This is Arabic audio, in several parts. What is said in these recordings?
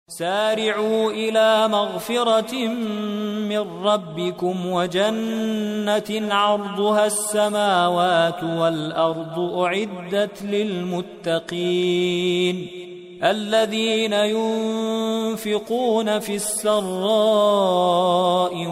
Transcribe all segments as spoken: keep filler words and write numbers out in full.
سارعوا إلى مغفرة من ربكم وجنة عرضها السماوات والأرض أعدت للمتقين الذين ينفقون في السراء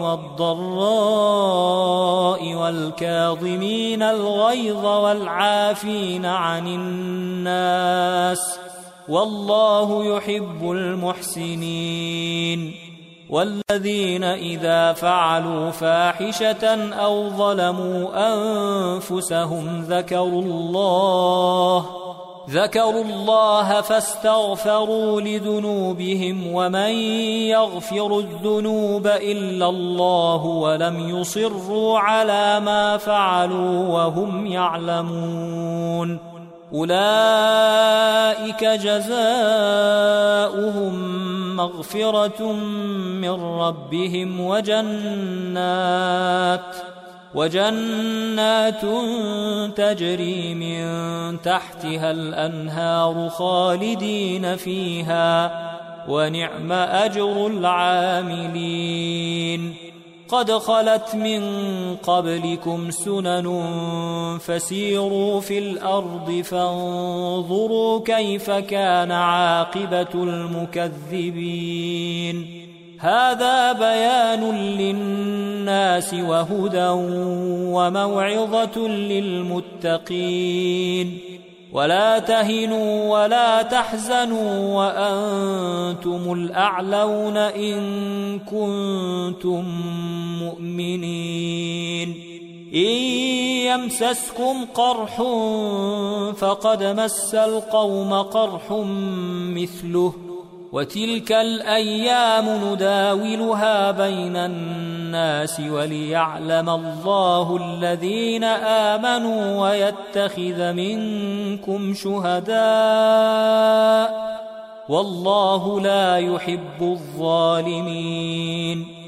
والضراء والكاظمين الغيظ والعافين عن الناس والله يحب المحسنين والذين إذا فعلوا فاحشة أو ظلموا أنفسهم ذكروا الله ذكروا الله فاستغفروا لذنوبهم ومن يغفر الذنوب إلا الله ولم يصروا على ما فعلوا وهم يعلمون أولئك جزاؤهم مغفرة من ربهم وجنات وجنات تجري من تحتها الأنهار خالدين فيها ونعم أجر العاملين قد خلت من قبلكم سنن فسيروا في الأرض فانظروا كيف كان عاقبة المكذبين هذا بيان للناس وهدى وموعظة للمتقين ولا تهنوا ولا تحزنوا وأنتم الأعلون إن كنتم مؤمنين إن يمسسكم قرح فقد مس القوم قرح مثله وتلك الأيام نداولها بين الناس وليعلم الله الذين آمنوا ويتخذ منكم شهداء والله لا يحب الظالمين